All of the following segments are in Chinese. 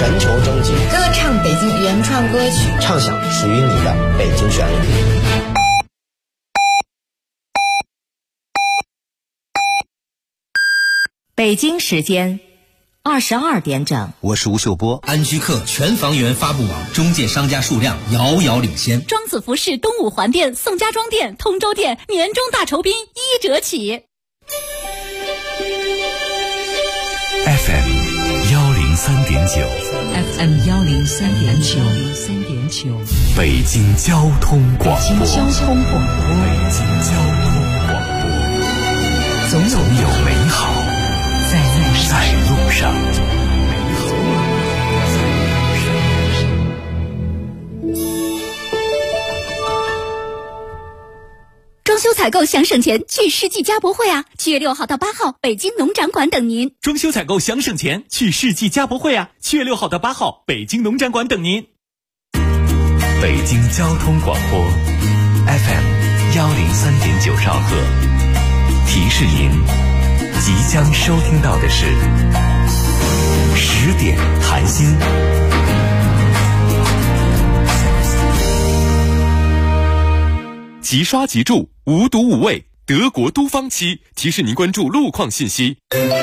全球征集， 歌唱北京原创歌曲， 畅想属于你的北京旋律。 北京时间22点整， 我是吴秀波。 安居客全房源发布网中介商家数量遥遥领先。 庄子服饰东五环店、宋家庄店、通州店年终大酬宾1折起。 FM 103.9 FM 103.9 北京交通广播。 北京交通广播，总有美好在路上。 装修采购想省钱，去世纪家博会啊！7月6号到8号，北京农展馆等您。 装修采购想省钱，去世纪家博会啊！7月6号到8号，北京农展馆等您。 北京交通广播 FM 103.9兆赫，提示您即将收听到的是10点谈心。 即刷即住，无毒无味，德国都方漆提示您关注路况信息。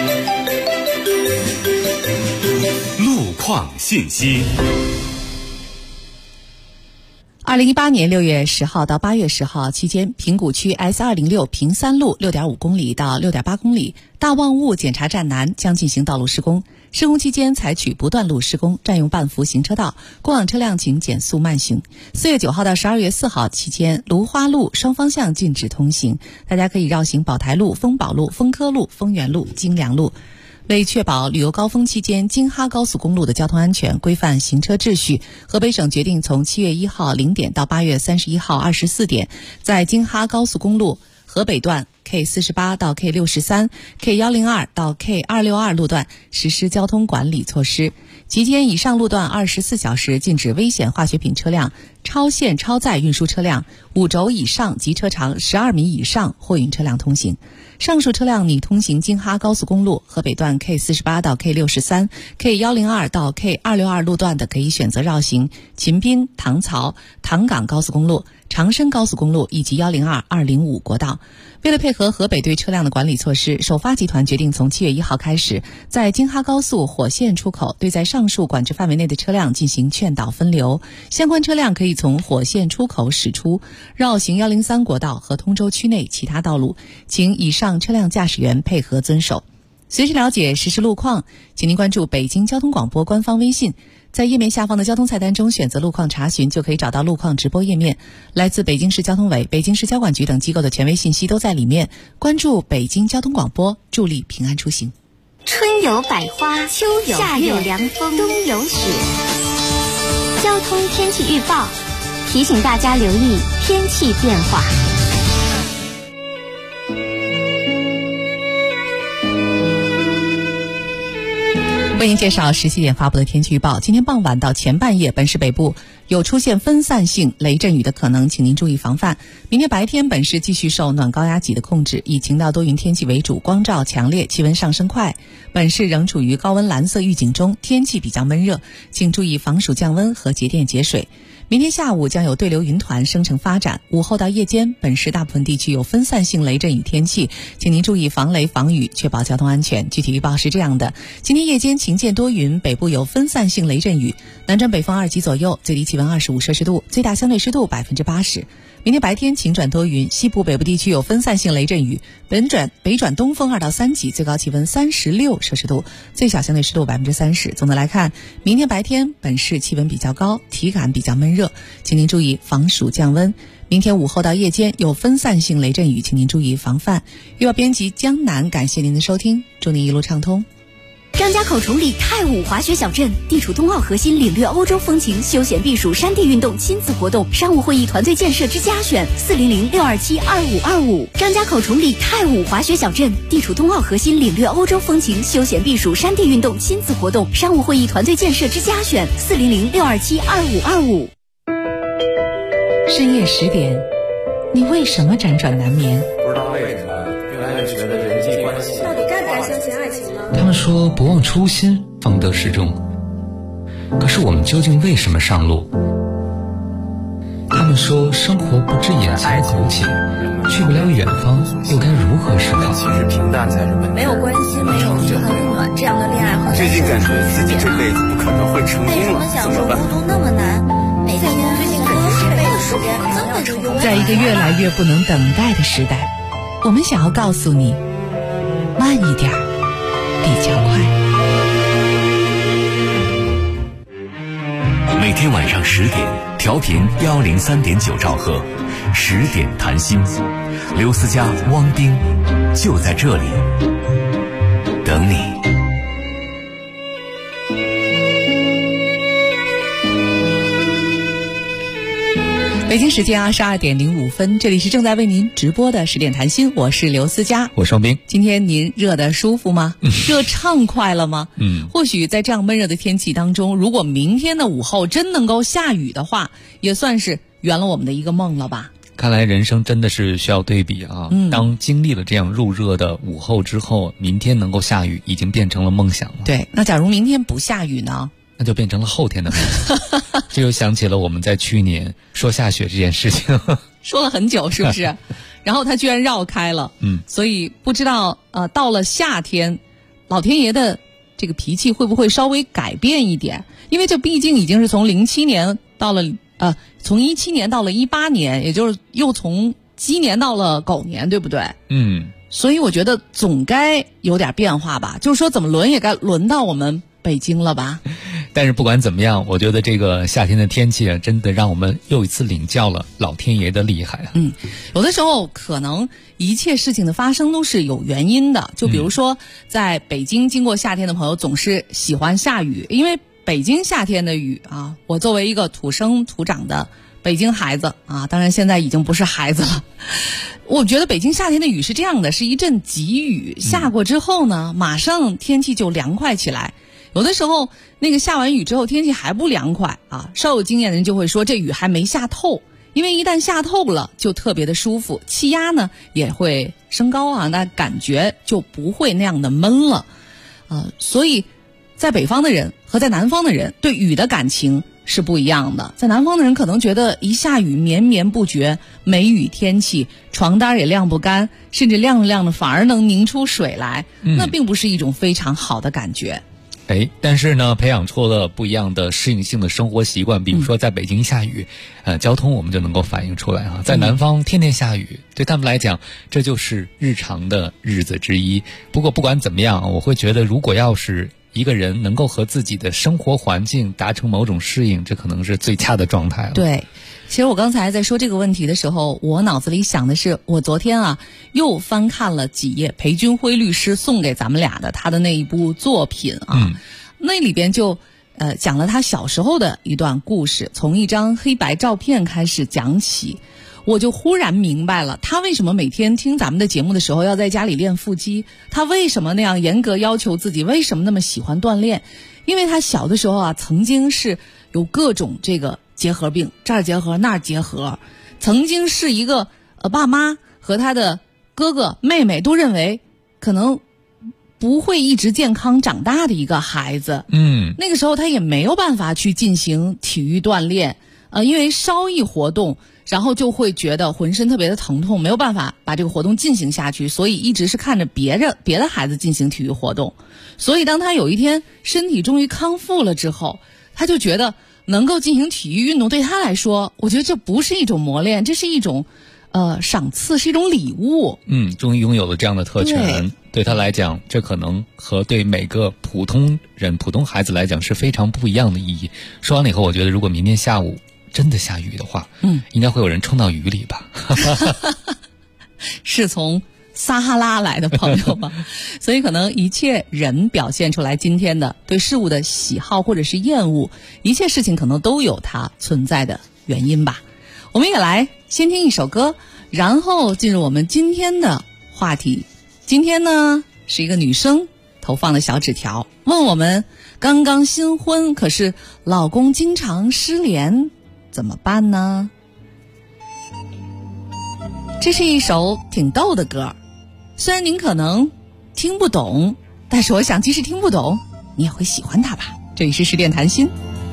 路况信息。 2018年6月10号到8月10号期间，平谷区 S206 平三路 6.5 公里到 6.8 公里大望雾检查站南将进行道路施工。施工期间采取不断路施工，占用半幅行车道，过往车辆请减速慢行。4月9号到12月4号期间，芦花路双方向禁止通行，大家可以绕行宝台路、丰宝路、丰科路、丰源路、金良路。为确保旅游高峰期间京哈高速公路的交通安全，规范行车秩序，河北省决定从7月1号0点到8月31号24点，在京哈高速公路河北段 K48 到 K63、K102 到 K262 路段实施交通管理措施。期间以上路段24小时禁止危险化学品车辆、超限超载运输车辆、5轴以上及车长12米以上货运车辆通行。上述车辆拟通行京哈高速公路河北段 K48 到 K63、K102 到 K262 路段的，可以选择绕行秦滨、唐曹、唐港高速公路、长深高速公路以及102、205国道。为了配合河北对车辆的管理措施，首发集团决定从7月1号开始，在京哈高速火线出口对在上述管制范围内的车辆进行劝导分流，相关车辆可以从火线出口驶出，绕行103国道和通州区内其他道路，请以上车辆驾驶员配合遵守。随时了解实时路况，请您关注北京交通广播官方微信，在页面下方的交通菜单中选择路况查询，就可以找到路况直播页面。来自北京市交通委、北京市交管局等机构的权威信息都在里面。关注北京交通广播，助力平安出行。 春有百花，秋有夏有凉风，冬有雪。交通天气预报提醒大家留意天气变化。 为您介绍17点发布的天气预报。今天傍晚到前半夜，本市北部有出现分散性雷阵雨的可能，请您注意防范。明天白天，本市继续受暖高压脊的控制，以晴到多云天气为主，光照强烈，气温上升快。本市仍处于高温蓝色预警中，天气比较闷热，请注意防暑降温和节电节水。明天下午将有对流云团生成发展，午后到夜间，本市大部分地区有分散性雷阵雨天气，请您注意防雷防雨，确保交通安全。具体预报是这样的：今天夜间晴间多云，北部有分散性雷阵雨，南转北风2级左右，最低气温25摄氏度，最大相对湿度80%。明天白天晴转多云，西部北部地区有分散性雷阵雨，北转东风2到3级，最高气温36摄氏度，最小相对湿度30%。总的来看，明天白天本市气温比较高，体感比较闷热，请您注意防暑降温。明天午后到夜间有分散性雷阵雨，请您注意防范。预报编辑江南，感谢您的收听，祝您一路畅通。 张家口崇礼太武滑雪小镇地处冬奥核心，领略欧洲风情，休闲避暑，山地运动亲子活动，商务会议团队建设之佳选，400-627-2525。张家口崇礼太武滑雪小镇地处冬奥核心，领略欧洲风情，休闲避暑，山地运动亲子活动，商务会议团队建设之佳选，400-627-2525。 深夜10点，你为什么辗转难眠？ 不知道为什么越来越觉得人际关系到底该不该相信爱情呢？ 他们说不忘初心，方得始终。 可是我们究竟为什么上路？他们说生活不止眼前苟且，去不了远方，又该如何是好？ 其实平淡才是本质。 没有关心，没有很温暖，这样的恋爱和最近感觉自己这辈子不可能会成功了，怎么办？ 孤独那么难，每天最近感觉这辈子时间怎么成功？ 在一个越来越不能等待的时代，我们想要告诉你，慢一点比较快。 每天晚上10点，调频103.9兆赫，10点谈心，刘思佳、汪冰就在这里等你。 北京时间22点05分，这里是正在为您直播的10点谈心，我是刘思佳， 我是汪冰。 今天您热得舒服吗？热畅快了吗？或许在这样闷热的天气当中，如果明天的午后真能够下雨的话，也算是圆了我们的一个梦了吧。 看来人生真的是需要对比啊！当经历了这样入热的午后之后，明天能够下雨已经变成了梦想了。 对，那假如明天不下雨呢？ 那就变成了后天的梦想。这就想起了我们在去年说下雪这件事情， 说了很久，是不是？然后它居然绕开了。所以不知道到了夏天，老天爷的这个脾气会不会稍微改变一点？因为这毕竟已经是从07年到了从17年到了18年，也就是又从鸡年到了狗年，对不对？所以我觉得总该有点变化吧。就是说，怎么轮也该轮到我们北京了吧？ 但是不管怎么样，我觉得这个夏天的天气啊，真的让我们又一次领教了老天爷的厉害啊。 有的时候可能一切事情的发生都是有原因的。就比如说，在北京经过夏天的朋友总是喜欢下雨，因为北京夏天的雨啊，我作为一个土生土长的北京孩子啊，当然现在已经不是孩子了。我觉得北京夏天的雨是这样的，是一阵急雨，下过之后呢，马上天气就凉快起来。有的时候那个下完雨之后天气还不凉快啊，稍有经验的人就会说这雨还没下透，因为一旦下透了就特别的舒服，气压呢也会升高啊，那感觉就不会那样的闷了。所以在北方的人和在南方的人对雨的感情是不一样的。在南方的人可能觉得一下雨绵绵不绝，梅雨天气，床单也晾不干，甚至晾着晾着反而能凝出水来，那并不是一种非常好的感觉。 但是呢，培养出了不一样的适应性的生活习惯。比如说在北京下雨，交通我们就能够反映出来啊。在南方天天下雨，对他们来讲这就是日常的日子之一。不过不管怎么样，我会觉得如果要是一个人能够和自己的生活环境达成某种适应，这可能是最佳的状态了。 对，其实我刚才在说这个问题的时候，我脑子里想的是，我昨天又翻看了几页裴军辉律师送给咱们俩的他的那一部作品那里边就讲了他小时候的一段故事，从一张黑白照片开始讲起。我就忽然明白了，他为什么每天听咱们的节目的时候要在家里练腹肌，他为什么那样严格要求自己，为什么那么喜欢锻炼。因为他小的时候曾经是有各种这个结核病，这儿结核那儿结核，曾经是一个爸妈和他的哥哥妹妹都认为可能不会一直健康长大的一个孩子。那个时候他也没有办法去进行体育锻炼，因为稍一活动然后就会觉得浑身特别的疼痛，没有办法把这个活动进行下去，所以一直是看着别的孩子进行体育活动。所以当他有一天身体终于康复了之后，他就觉得能够进行体育运动对他来说，我觉得这不是一种磨练，这是一种赏赐，是一种礼物。 终于拥有了这样的特权，对他来讲，这可能和对每个普通孩子来讲是非常不一样的意义。说完了以后，我觉得如果明天下午真的下雨的话，应该会有人冲到雨里吧。 是从撒哈拉来的朋友吗？所以可能一切人表现出来今天的对事物的喜好或者是厌恶，一切事情可能都有它存在的原因吧。我们也来先听一首歌，然后进入我们今天的话题。今天呢是一个女生投放的小纸条，问我们刚刚新婚，可是老公经常失联，怎么办呢？这是一首挺逗的歌，虽然您可能听不懂，但是我想即使听不懂，你也会喜欢它吧。这里是10点谈心，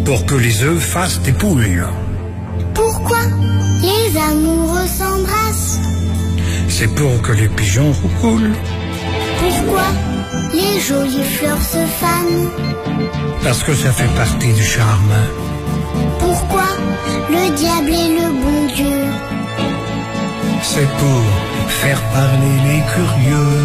pour que les œufs fassent des poules. Pourquoi les amoureux s'embrassent? C'est pour que les pigeons roulent. Pourquoi les jolies fleurs se fanent? Parce que ça fait partie du charme. Pourquoi le diable est le bon Dieu? C'est pour faire parler les curieux.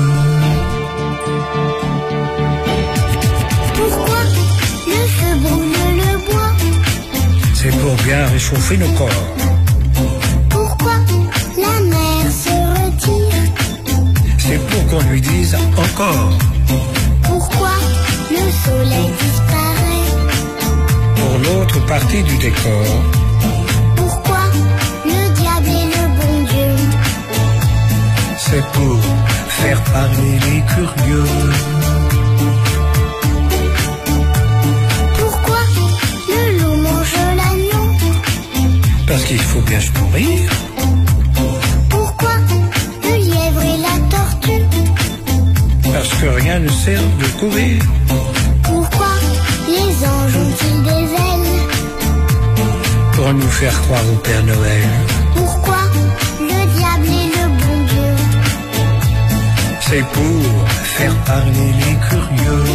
Pourquoi le feu brûle le bois? C'est pour bien réchauffer nos corps. Pourquoi la mer se retire? C'est pour qu'on lui dise encore. Pourquoi le soleil disparaît? Pour l'autre partie du décor. Pourquoi le diable est le bon Dieu? C'est pour faire parler les curieux. Pourquoi le loup mange l'agneau? Parce qu'il faut bien se nourrir. Pourquoi le lièvre et la tortue? Parce que rien ne sert de courir. Pourquoi les anges ont-ils des ailes? Pour nous faire croire au Père Noël. Pourquoi le diable est le bon Dieu? C'est pour faire parler les curieux.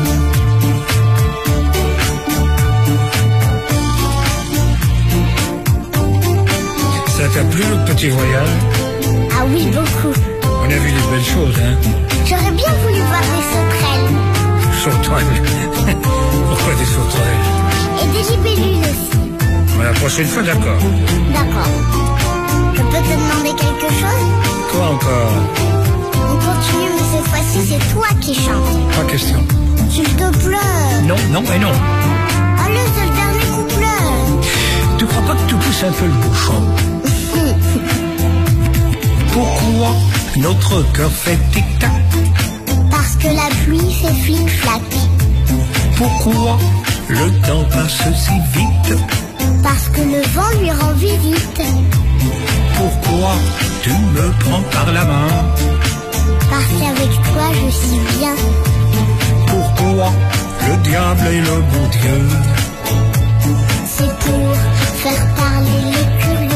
Ça t'a plu notre petit voyage? Ah oui, beaucoup. On a vu des belles choses, hein? J'aurais bien voulu voir des sauterelles. Sauterelles? Pourquoi des sauterelles? Et des libellules aussi. La prochaine fois, d'accord. D'accord. Je peux te demander quelque chose? Quoi encore? On continue, mais cette fois-ci, c'est toi qui chantes. Pas question. S'il te plaît. Non, non et non. Allez, c'est le dernier couplet. Tu crois pas que tu pousses un peu le bouchon? Pourquoi notre cœur fait tic-tac? Parce que la pluie fait flic-flac. Pourquoi le temps passe si vite? Parce que le vent lui rend visite. Pourquoi tu me prends par la main? Parce qu'avec toi je suis bien. Pourquoi le diable est le bon Dieu? C'est pour faire parler les curieux.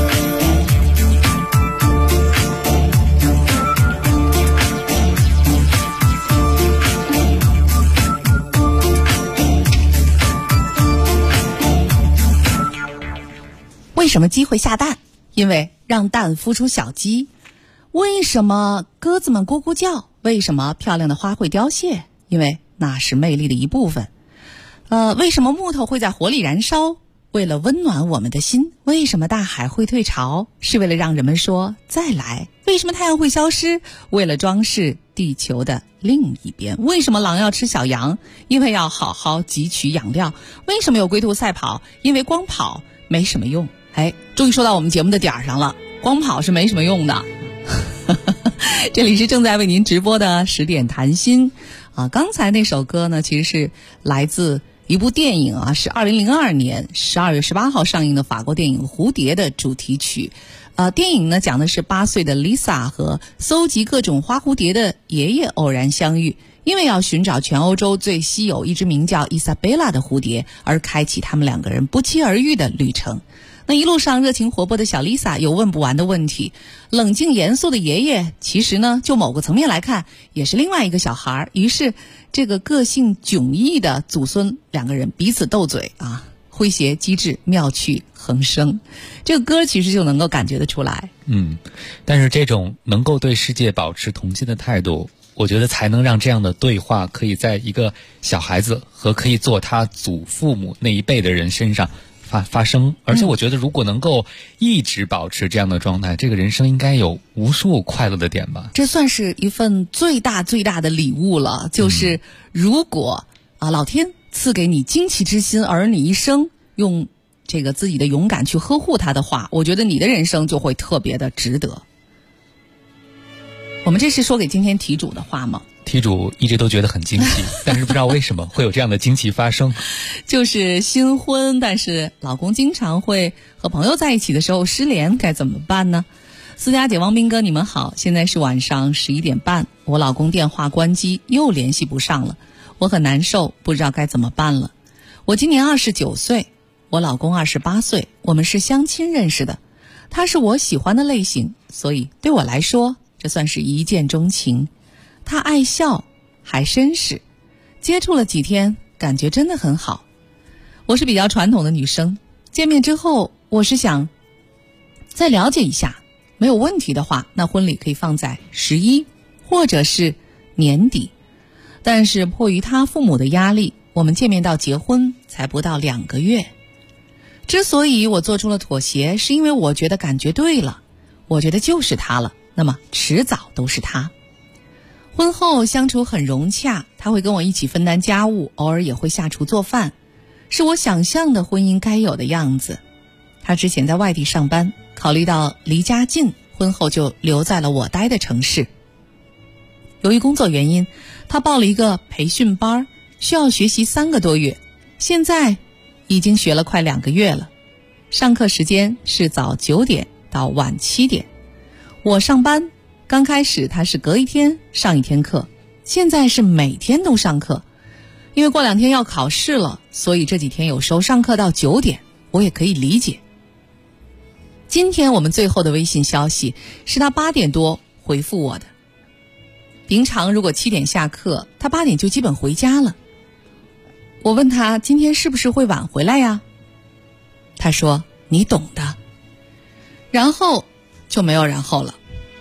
为什么鸡会下蛋？因为让蛋孵出小鸡。为什么鸽子们咕咕叫？为什么漂亮的花会凋谢？因为那是魅力的一部分。为什么木头会在火里燃烧？为了温暖我们的心。为什么大海会退潮？是为了让人们说再来。为什么太阳会消失？为了装饰地球的另一边。为什么狼要吃小羊？因为要好好汲取养料。为什么有龟兔赛跑？因为光跑没什么用。终于说到我们节目的点上了，光跑是没什么用的。这里是正在为您直播的10点谈心啊。刚才那首歌呢，其实是来自一部电影啊，是2002年12月18号上映的法国电影《蝴蝶》的主题曲。电影呢讲的是8岁的 Lisa 和搜集各种花蝴蝶的爷爷偶然相遇，因为要寻找全欧洲最稀有一只名叫伊莎贝拉的蝴蝶，而开启他们2个人不期而遇的旅程。那一路上热情活泼的小 Lisa 有问不完的问题，冷静严肃的爷爷其实呢就某个层面来看也是另外一个小孩。于是这个个性迥异的祖孙2个人彼此斗嘴啊，诙谐机智，妙趣横生。这个歌其实就能够感觉得出来。 但是这种能够对世界保持童心的态度，我觉得才能让这样的对话可以在一个小孩子和可以做他祖父母那一辈的人身上发生。而且我觉得如果能够一直保持这样的状态，这个人生应该有无数快乐的点吧。 这算是一份最大的礼物了，就是如果老天赐给你惊奇之心，而你一生用这个自己的勇敢去呵护它的话，我觉得你的人生就会特别的值得。我们这是说给今天题主的话吗？ 题主一直都觉得很惊奇，但是不知道为什么会有这样的惊奇发生。 就是新婚，但是老公经常会和朋友在一起的时候失联，该怎么办呢？思佳姐、汪斌哥，你们好，现在是晚上11点半，我老公电话关机，又联系不上了，我很难受，不知道该怎么办了。 我今年29岁，我老公28岁，我们是相亲认识的。他是我喜欢的类型，所以对我来说，这算是一见钟情。他爱笑，还绅士，接触了几天，感觉真的很好。我是比较传统的女生，见面之后，我是想再了解一下，没有问题的话，那婚礼可以放在11或者是年底。但是迫于他父母的压力，我们见面到结婚才不到2个月。之所以我做出了妥协，是因为我觉得感觉对了，我觉得就是他了，那么迟早都是他。婚后相处很融洽，他会跟我一起分担家务，偶尔也会下厨做饭，是我想象的婚姻该有的样子。他之前在外地上班，考虑到离家近，婚后就留在了我待的城市。由于工作原因，他报了一个培训班，需要学习3个多月，现在已经学了快2个月了。上课时间是早9点到晚7点。我上班刚开始他是隔一天上一天课，现在是每天都上课。因为过2天要考试了，所以这几天有时候上课到9点，我也可以理解。今天我们最后的微信消息是他8点多回复我的。平常如果7点下课，他8点就基本回家了。我问他今天是不是会晚回来呀？他说你懂的。然后就没有然后了。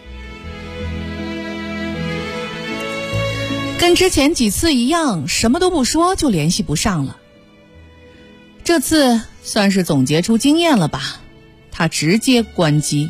跟之前几次一样，什么都不说就联系不上了。这次算是总结出经验了吧，他直接关机。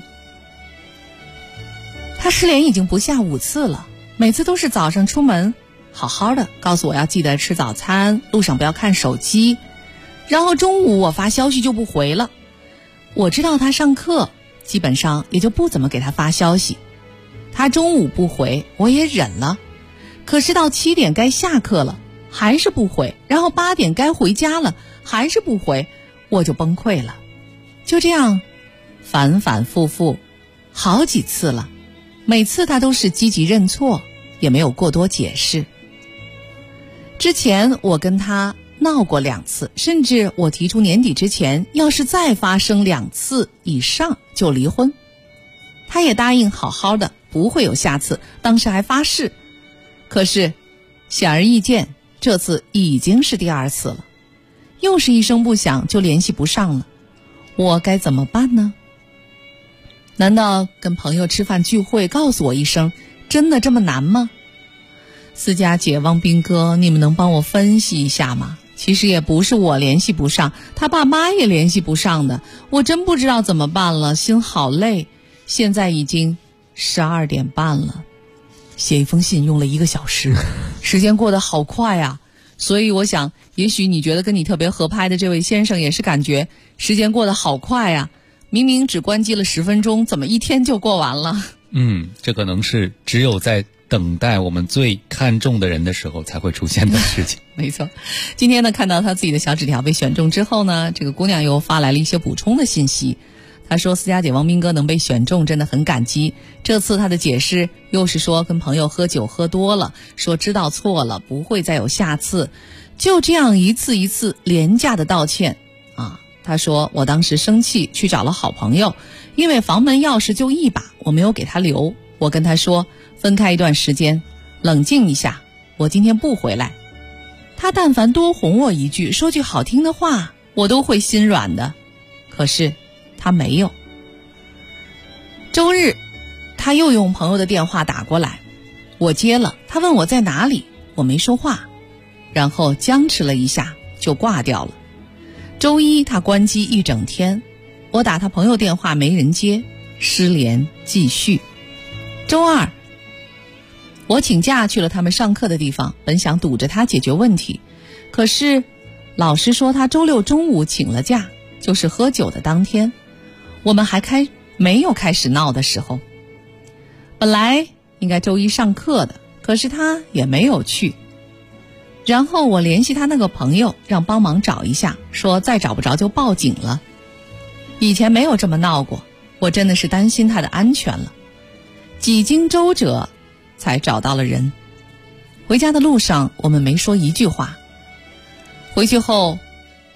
他失联已经不下5次了，每次都是早上出门好好的告诉我要记得吃早餐，路上不要看手机，然后中午我发消息就不回了。我知道他上课，基本上也就不怎么给他发消息。他中午不回我也忍了，可是到7点该下课了还是不回，然后8点该回家了还是不回，我就崩溃了。就这样反反复复好几次了，每次他都是积极认错，也没有过多解释。之前我跟他闹过2次，甚至我提出年底之前要是再发生2次以上就离婚。他也答应好好的，不会有下次，当时还发誓。可是显而易见，这次已经是第2次了，又是一声不响就联系不上了。我该怎么办呢？难道跟朋友吃饭聚会告诉我一声，真的这么难吗？思佳姐、汪斌哥，你们能帮我分析一下吗？其实也不是我联系不上，他爸妈也联系不上的，我真不知道怎么办了，心好累。现在已经12点半了，写一封信用了1个小时，时间过得好快啊。所以我想，也许你觉得跟你特别合拍的这位先生也是感觉时间过得好快啊，明明只关机了10分钟，怎么1天就过完了？ 这可能是只有在等待我们最看重的人的时候才会出现的事情。 没错。今天呢，看到他自己的小纸条被选中之后呢，这个姑娘又发来了一些补充的信息。她说思佳姐、汪斌哥能被选中真的很感激。这次她的解释又是说跟朋友喝酒喝多了，说知道错了，不会再有下次，就这样一次一次廉价的道歉啊。她说我当时生气去找了好朋友，因为房门钥匙就1把，我没有给他留。我跟他说分开一段时间，冷静一下，我今天不回来。他但凡多哄我一句，说句好听的话，我都会心软的。可是他没有。周日他又用朋友的电话打过来，我接了，他问我在哪里，我没说话，然后僵持了一下就挂掉了。周一他关机1整天，我打他朋友电话没人接，失联继续。周二我请假去了他们上课的地方，本想堵着他解决问题，可是老师说他周六中午请了假，就是喝酒的当天，我们还没有开始闹的时候。本来应该周一上课的，可是他也没有去。然后我联系他那个朋友，让帮忙找一下，说再找不着就报警了。以前没有这么闹过，我真的是担心他的安全了。几经周折才找到了人。回家的路上我们没说一句话。回去后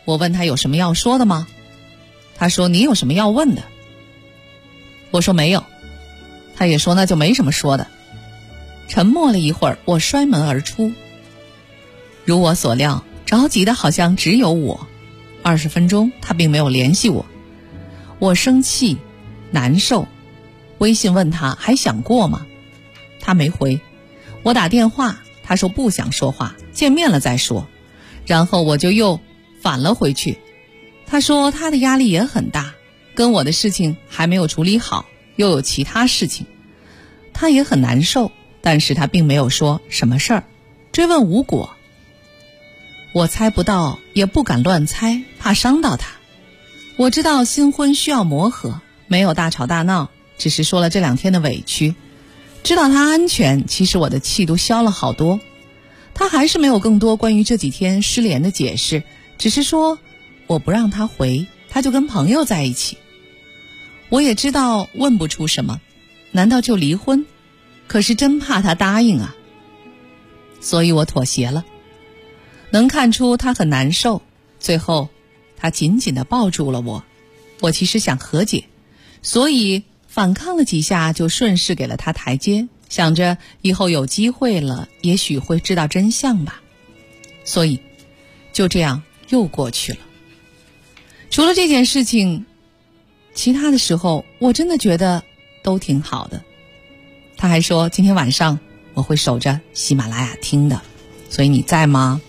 我问他有什么要说的吗？他说你有什么要问的？我说没有。他也说那就没什么说的。沉默了一会儿，我摔门而出。如我所料，着急的好像只有我。20分钟他并没有联系我。我生气难受，微信问他还想过吗？他没回。我打电话，他说不想说话，见面了再说。然后我就又返了回去。他说他的压力也很大，跟我的事情还没有处理好，又有其他事情，他也很难受，但是他并没有说什么事儿，追问无果。我猜不到，也不敢乱猜，怕伤到他。我知道新婚需要磨合，没有大吵大闹，只是说了这2天的委屈。知道他安全，其实我的气都消了好多。他还是没有更多关于这几天失联的解释，只是说我不让他回，他就跟朋友在一起。我也知道问不出什么，难道就离婚？可是真怕他答应啊，所以我妥协了。能看出他很难受，最后他紧紧地抱住了我。我其实想和解，所以反抗了几下，就顺势给了他台阶，想着以后有机会了，也许会知道真相吧。所以就这样又过去了。除了这件事情，其他的时候我真的觉得都挺好的。他还说今天晚上我会守着喜马拉雅听的，所以你在吗？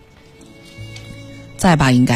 在吧，应该。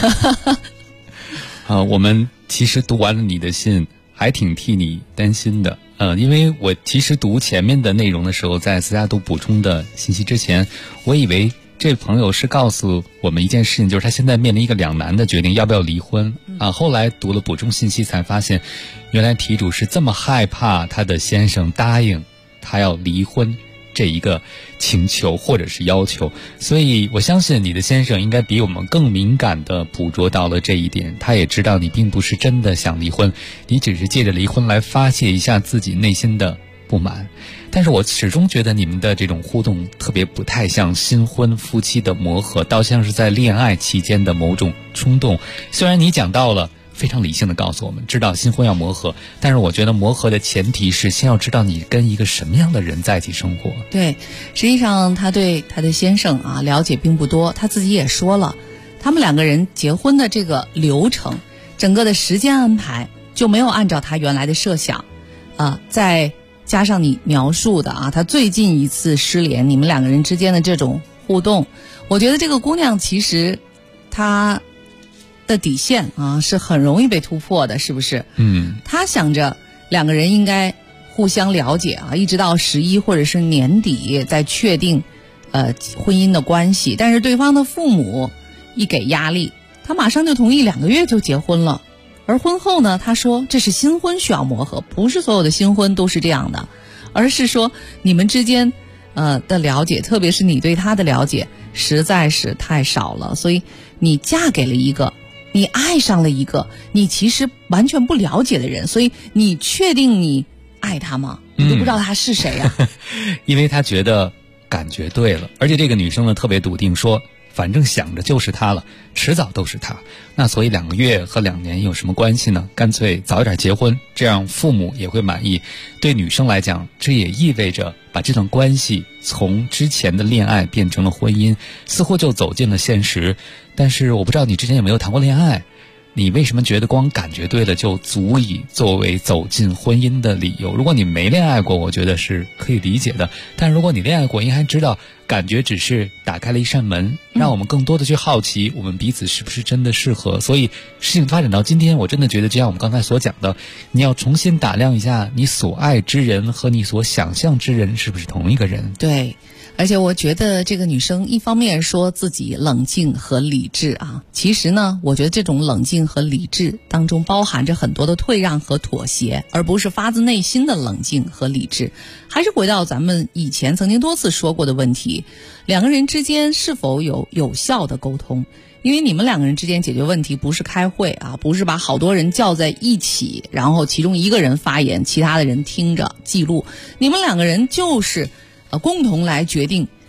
我们其实读完了你的信，还挺替你担心的。因为我其实读前面的内容的时候，在私家读补充的信息之前，我以为这朋友是告诉我们一件事情，就是他现在面临一个两难的决定，要不要离婚啊？后来读了补充信息才发现，原来题主是这么害怕他的先生答应他要离婚这一个请求或者是要求，所以我相信你的先生应该比我们更敏感地捕捉到了这一点。他也知道你并不是真的想离婚，你只是借着离婚来发泄一下自己内心的不满。但是我始终觉得你们的这种互动特别不太像新婚夫妻的磨合，倒像是在恋爱期间的某种冲动。虽然你讲到了非常理性的告诉我们知道新婚要磨合，但是我觉得磨合的前提是先要知道你跟一个什么样的人在一起生活。 对，实际上他对他的先生了解并不多，他自己也说了，他们2个人结婚的这个流程，整个的时间安排就没有按照他原来的设想再加上你描述的他最近一次失联，你们2个人之间的这种互动，我觉得这个姑娘其实她的底线是很容易被突破的，是不是？他想着2个人应该互相了解一直到11或者是年底再确定婚姻的关系，但是对方的父母一给压力，他马上就同意2个月就结婚了。而婚后呢，他说这是新婚需要磨合，不是所有的新婚都是这样的，而是说你们之间的了解，特别是你对他的了解实在是太少了，所以你嫁给了一个，你爱上了一个你其实完全不了解的人，所以你确定你爱他吗？你都不知道他是谁啊。 因为他觉得感觉对了，而且这个女生呢特别笃定，说反正想着就是他了，迟早都是他。那所以2个月和2年有什么关系呢？干脆早一点结婚，这样父母也会满意。对女生来讲，这也意味着把这段关系从之前的恋爱变成了婚姻，似乎就走进了现实。但是我不知道你之前有没有谈过恋爱，你为什么觉得光感觉对了就足以作为走进婚姻的理由？如果你没恋爱过，我觉得是可以理解的，但如果你恋爱过，应该知道感觉只是打开了一扇门，让我们更多的去好奇我们彼此是不是真的适合。所以事情发展到今天，我真的觉得就像我们刚才所讲的，你要重新打量一下你所爱之人和你所想象之人是不是同一个人。 对，而且我觉得这个女生一方面说自己冷静和理智其实呢，我觉得这种冷静和理智当中包含着很多的退让和妥协，而不是发自内心的冷静和理智。还是回到咱们以前曾经多次说过的问题，2个人之间是否有有效的沟通？因为你们2个人之间解决问题不是开会不是把好多人叫在一起，然后其中一个人发言，其他的人听着记录，你们2个人就是共同来决定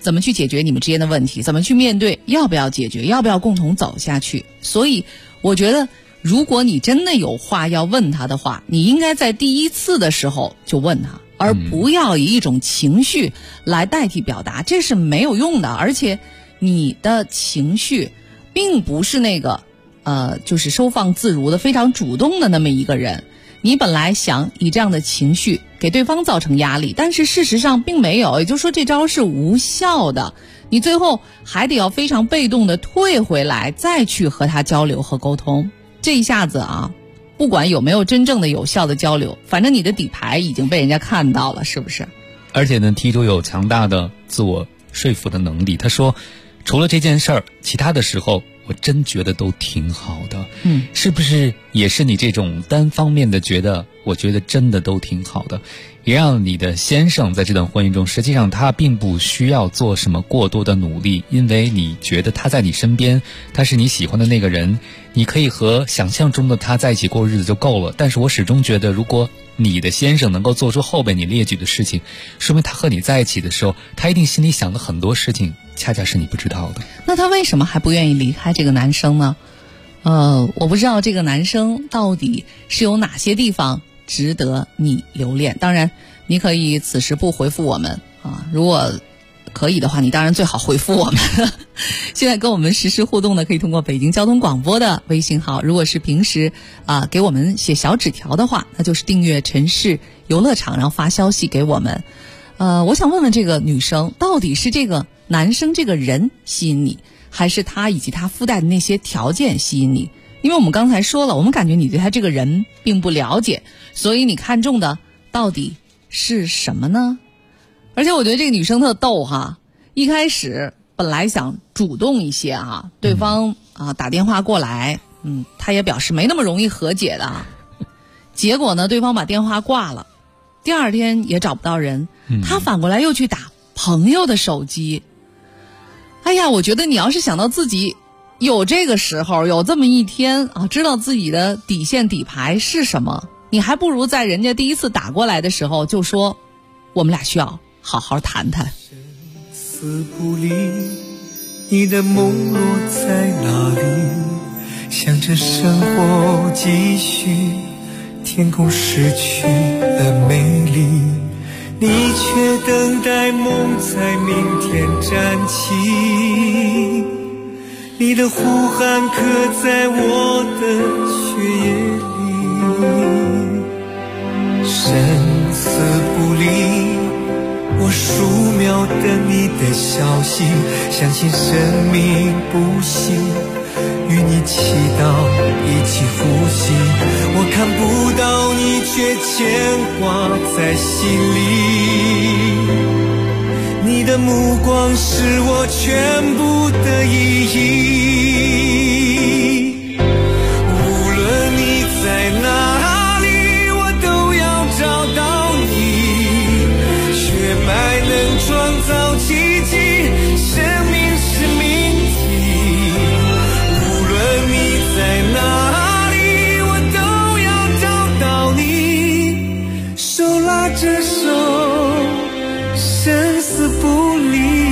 怎么去解决你们之间的问题，怎么去面对，要不要解决，要不要共同走下去。所以我觉得如果你真的有话要问他的话，你应该在第一次的时候就问他，而不要以一种情绪来代替表达，这是没有用的。而且你的情绪并不是那个就是收放自如的非常主动的那么一个人，你本来想以这样的情绪给对方造成压力，但是事实上并没有，也就是说这招是无效的，你最后还得要非常被动的退回来，再去和他交流和沟通。这一下子啊，不管有没有真正的有效的交流，反正你的底牌已经被人家看到了，是不是？ 而且呢，题主有强大的自我说服的能力。他说，除了这件事儿，其他的时候我真觉得都挺好的。是不是也是你这种单方面的觉得，我觉得真的都挺好的，也让你的先生在这段婚姻中，实际上他并不需要做什么过多的努力，因为你觉得他在你身边，他是你喜欢的那个人，你可以和想象中的他在一起过日子就够了。但是我始终觉得，如果你的先生能够做出后边你列举的事情，说明他和你在一起的时候，他一定心里想的很多事情恰恰是你不知道的。 那他为什么还不愿意离开这个男生呢？我不知道这个男生到底是有哪些地方值得你留恋。当然你可以此时不回复我们啊，如果可以的话，你当然最好回复我们现在跟我们实时互动的，可以通过北京交通广播的微信号，如果是平时给我们写小纸条的话，那就是订阅城市游乐场，然后发消息给我们。我想问问这个女生，到底是这个男生这个人吸引你，还是他以及他附带的那些条件吸引你？因为我们刚才说了，我们感觉你对他这个人并不了解，所以你看中的到底是什么呢？而且我觉得这个女生特逗哈，一开始本来想主动一些哈，对方打电话过来，她也表示没那么容易和解的，结果呢，对方把电话挂了，第二天也找不到人，她反过来又去打朋友的手机。哎呀，我觉得你要是想到自己有这个时候，有这么一天知道自己的底线底牌是什么，你还不如在人家第一次打过来的时候就说，我们俩需要好好谈谈。 生死不离，你的梦落在哪里？想着生活继续，天空失去了美丽，你却等待梦在明天站起，你的呼喊刻在我的血液里。生死不离，我数秒等你的消息，相信生命不息，与你祈祷一起呼吸，我看不到你却牵挂在心里，你的目光是我全部的意义，无论你在哪里，我都要找到你，血脉能创造奇迹，生命是命题，无论你在哪里，我都要找到你，手拉着手，生死不离。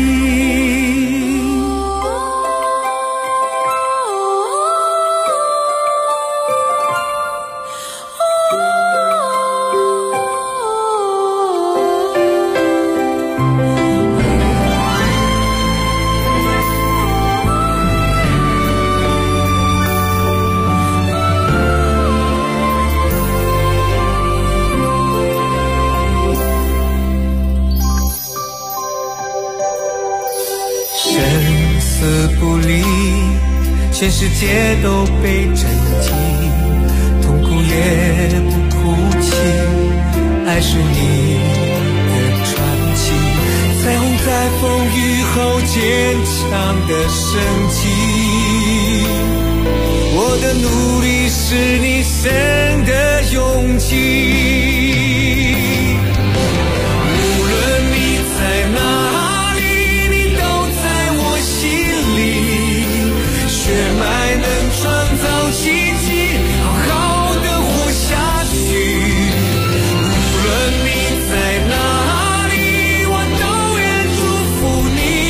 全世界都被震惊，痛苦也不哭泣，爱是你的传奇，彩虹在风雨后坚强的生机，我的努力是你生的勇气，无论你在哪里，你都在我心里，血脉能创造奇迹，好好的活下去，无论你在哪里，我都愿祝福你，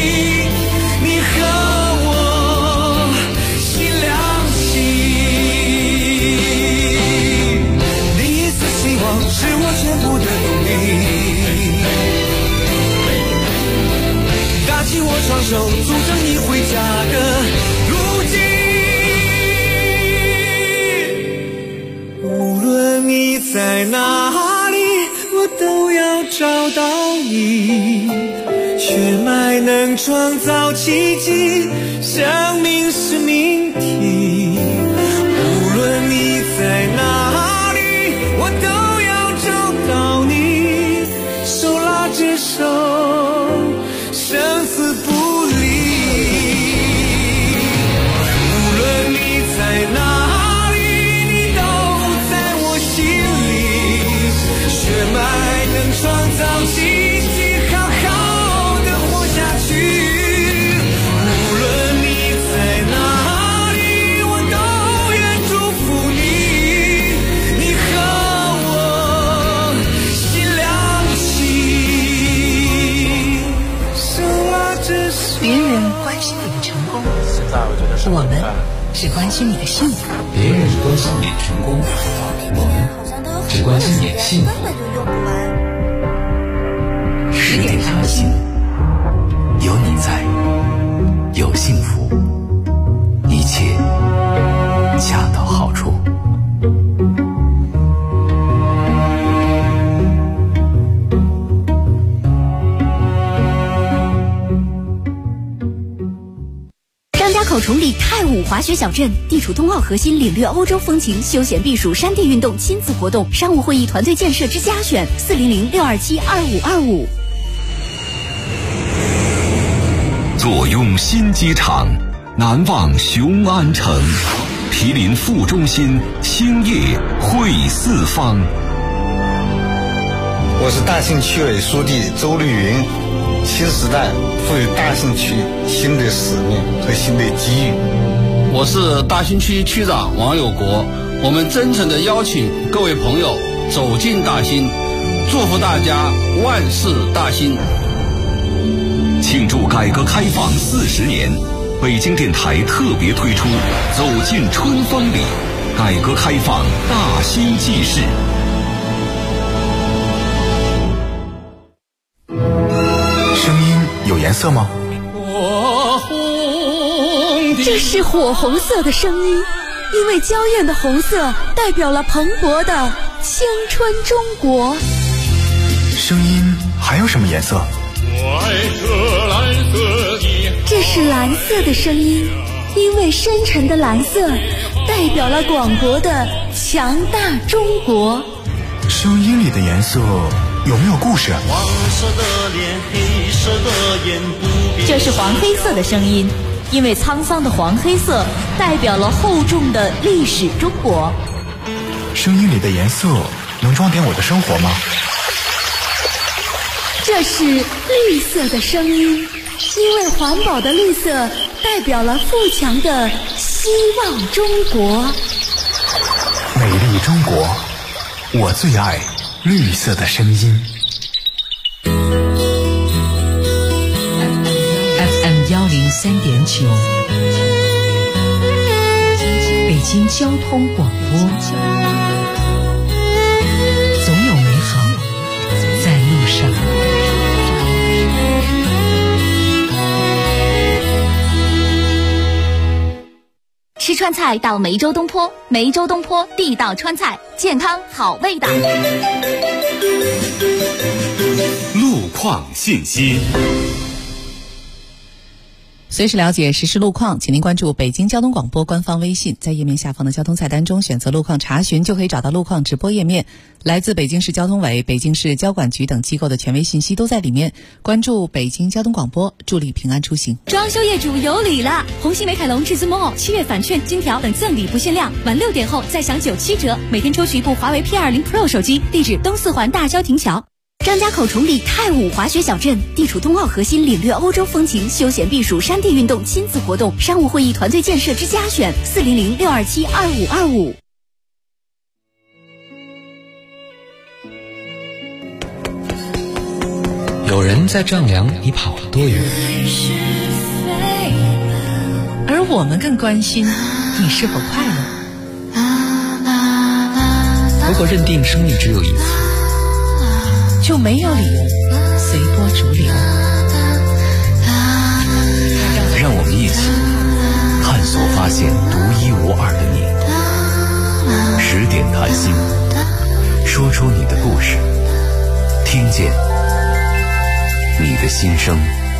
双手组成你回家的路径。无论你在哪里，我都要找到你。血脉能创造奇迹，生命是命题。无论你在哪里，我都要找到你，手拉着手，生死不离。无论你在哪里，你都在我心里。血脉能创造奇迹，好好的活下去。无论你在哪里，我都愿祝福你，你和我心亮起，手拉着手。 别人关心你的成功，我们只关心你的幸福。 别人关心你的成功，我们只关心你的幸福。10点调薪，有你在，有幸福，一切恰到好处。 张家口崇礼太武滑雪小镇，地处冬奥核心，领略欧洲风情，休闲避暑，山地运动，亲子活动，商务会议，团队建设之家选，400-627-2525。 坐拥新机场，难忘雄安城，毗邻副中心，兴业汇四方。 我是大兴区委书记周绿云。新时代赋予大兴区新的使命和新的机遇。 我是大兴区区长王有国，我们真诚地邀请各位朋友走进大兴，祝福大家万事大兴。 庆祝改革开放40年，北京电台特别推出走进春风里，改革开放大兴纪事。 声音有颜色吗？ 这是火红色的声音，因为娇艳的红色代表了蓬勃的青春中国。 声音还有什么颜色？ 这是蓝色的声音，因为深沉的蓝色代表了广博的强大中国。 声音里的颜色有没有故事？ 黄色的脸，黑色的眼，不变。 这是黄黑色的声音，因为沧桑的黄黑色代表了厚重的历史中国。 声音里的颜色能装点我的生活吗？ 这是绿色的声音，因为环保的绿色代表了富强的希望中国。 美丽中国，我最爱绿色的声音。 FM 103.9，北京交通广播，总有美好在路上。 吃川菜到梅州东坡，梅州东坡地道川菜，健康好味道。 路况信息。 随时了解实时路况，请您关注北京交通广播官方微信，在页面下方的交通菜单中选择路况查询，就可以找到路况直播页面。来自北京市交通委、北京市交管局等机构的权威信息都在里面。关注北京交通广播，助力平安出行。 装修业主有礼了！红星美凯龙至尊 mall7月返券、金条等赠礼不限量，晚6点后再享97折，每天抽取一部华为 P20 Pro 手机。地址东四环大郊亭桥。张家口崇礼太武滑雪小镇，地处冬奥核心，领略欧洲风情，休闲避暑，山地运动，亲子活动，商务会议，团队建设之家选，400-627-2525。 有人在丈量你跑了多远， 而我们更关心你是否快乐。 如果认定生命只有一次， 就没有理由随波逐流。 的心声。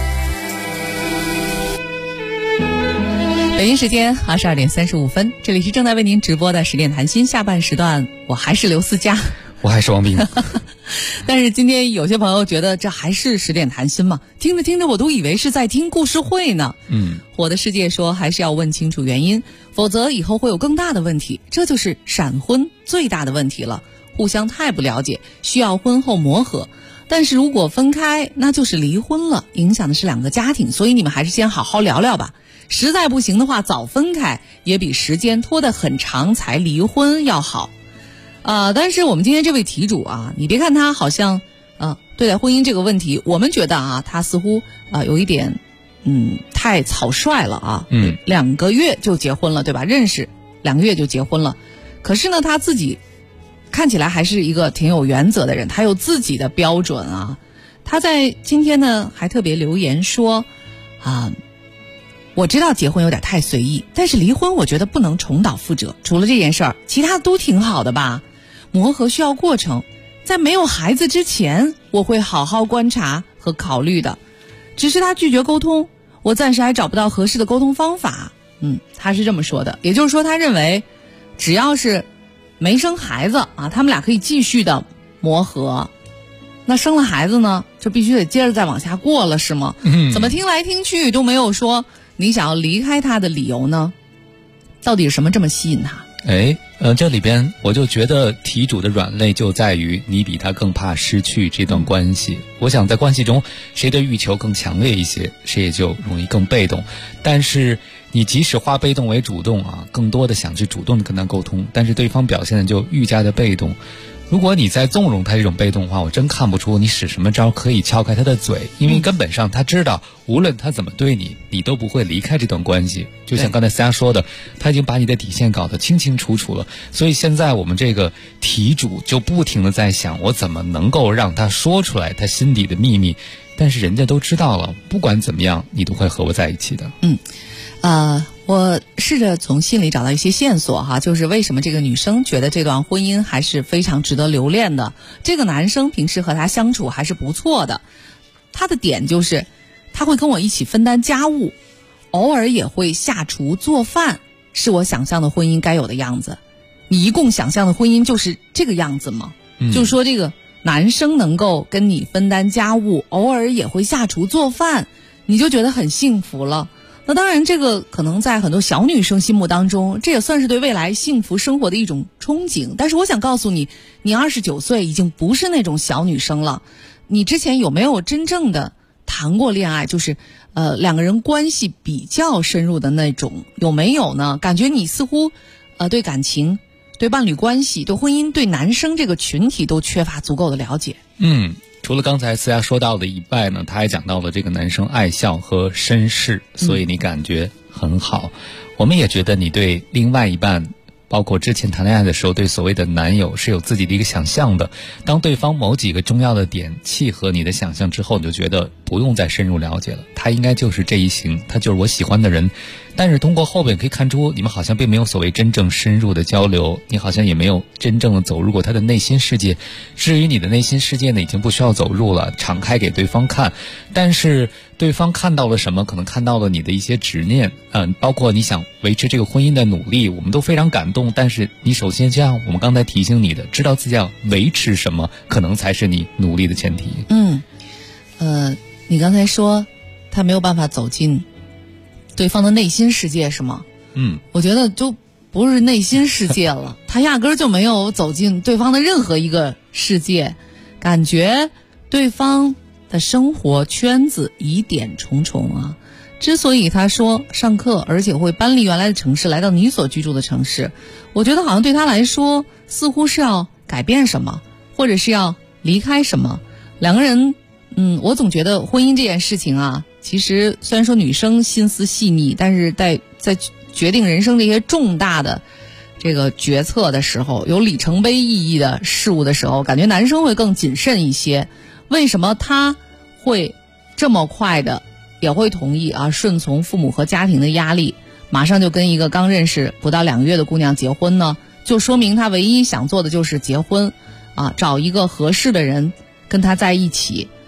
北京时间22点35分，这里是正在为您直播的10点谈心下半时段，我还是刘思佳， 我还是王斌。 但是今天有些朋友觉得这还是10点谈心嘛，听着听着我都以为是在听故事会呢。我的世界说还是要问清楚原因，否则以后会有更大的问题，这就是闪婚最大的问题了，互相太不了解，需要婚后磨合。但是如果分开，那就是离婚了，影响的是2个家庭，所以你们还是先好好聊聊吧。实在不行的话，早分开也比时间拖得很长才离婚要好。但是我们今天这位题主啊，你别看他好像对待婚姻这个问题，我们觉得啊，他似乎有一点太草率了啊。2个月就结婚了，对吧？认识2个月就结婚了，可是呢，他自己看起来还是一个挺有原则的人，他有自己的标准啊。他在今天呢还特别留言说我知道结婚有点太随意，但是离婚我觉得不能重蹈覆辙，除了这件事儿，其他都挺好的吧。磨合需要过程，在没有孩子之前，我会好好观察和考虑的。只是他拒绝沟通，我暂时还找不到合适的沟通方法。他是这么说的，也就是说他认为只要是没生孩子啊，他们俩可以继续的磨合。那生了孩子呢，就必须得接着再往下过了，是吗？怎么听来听去都没有说你想要离开他的理由呢？到底是什么这么吸引他？ 这里边我就觉得题主的软肋就在于你比他更怕失去这段关系。我想在关系中，谁的欲求更强烈一些，谁也就容易更被动。但是你即使化被动为主动啊，更多的想去主动的跟他沟通，但是对方表现的就愈加的被动。如果你在纵容他这种被动的话，我真看不出你使什么招可以撬开他的嘴，因为根本上他知道无论他怎么对你，你都不会离开这段关系。就像刚才思佳说的，他已经把你的底线搞得清清楚楚了。所以现在我们这个题主就不停的在想，我怎么能够让他说出来他心底的秘密，但是人家都知道了，不管怎么样你都会和我在一起的。 我试着从心里找到一些线索哈，就是为什么这个女生觉得这段婚姻还是非常值得留恋的。这个男生平时和她相处还是不错的，他的点就是他会跟我一起分担家务，偶尔也会下厨做饭，是我想象的婚姻该有的样子。你一共想象的婚姻就是这个样子吗？就是说这个男生能够跟你分担家务，偶尔也会下厨做饭，你就觉得很幸福了。那当然这个可能在很多小女生心目当中，这也算是对未来幸福生活的一种憧憬。但是我想告诉你，你29岁已经不是那种小女生了。你之前有没有真正的谈过恋爱，就是2个人关系比较深入的那种，有没有呢？感觉你似乎对感情、对伴侣关系、对婚姻、对男生这个群体都缺乏足够的了解。 除了刚才思佳说到的以外呢，他还讲到了这个男生爱笑和绅士，所以你感觉很好。我们也觉得你对另外一半，包括之前谈恋爱的时候对所谓的男友是有自己的一个想象的。当对方某几个重要的点契合你的想象之后，你就觉得不用再深入了解了，他应该就是这一型，他就是我喜欢的人。但是通过后边可以看出，你们好像并没有所谓真正深入的交流，你好像也没有真正的走入过他的内心世界。至于你的内心世界呢，已经不需要走入了，敞开给对方看。但是对方看到了什么？可能看到了你的一些执念，包括你想维持这个婚姻的努力，我们都非常感动。但是你首先像我们刚才提醒你的，知道自己要维持什么，可能才是你努力的前提。 你刚才说他没有办法走进对方的内心世界是吗？我觉得就不是内心世界了，他压根儿就没有走进对方的任何一个世界，感觉对方的生活圈子疑点重重啊。之所以他说上课而且会搬离原来的城市来到你所居住的城市，我觉得好像对他来说似乎是要改变什么，或者是要离开什么。2个人我总觉得婚姻这件事情啊，其实虽然说女生心思细腻，但是在决定人生这些重大的这个决策的时候，有里程碑意义的事物的时候，感觉男生会更谨慎一些。为什么他会这么快的也会同意啊，顺从父母和家庭的压力，马上就跟一个刚认识不到2个月的姑娘结婚呢？就说明他唯一想做的就是结婚啊，找一个合适的人跟他在一起。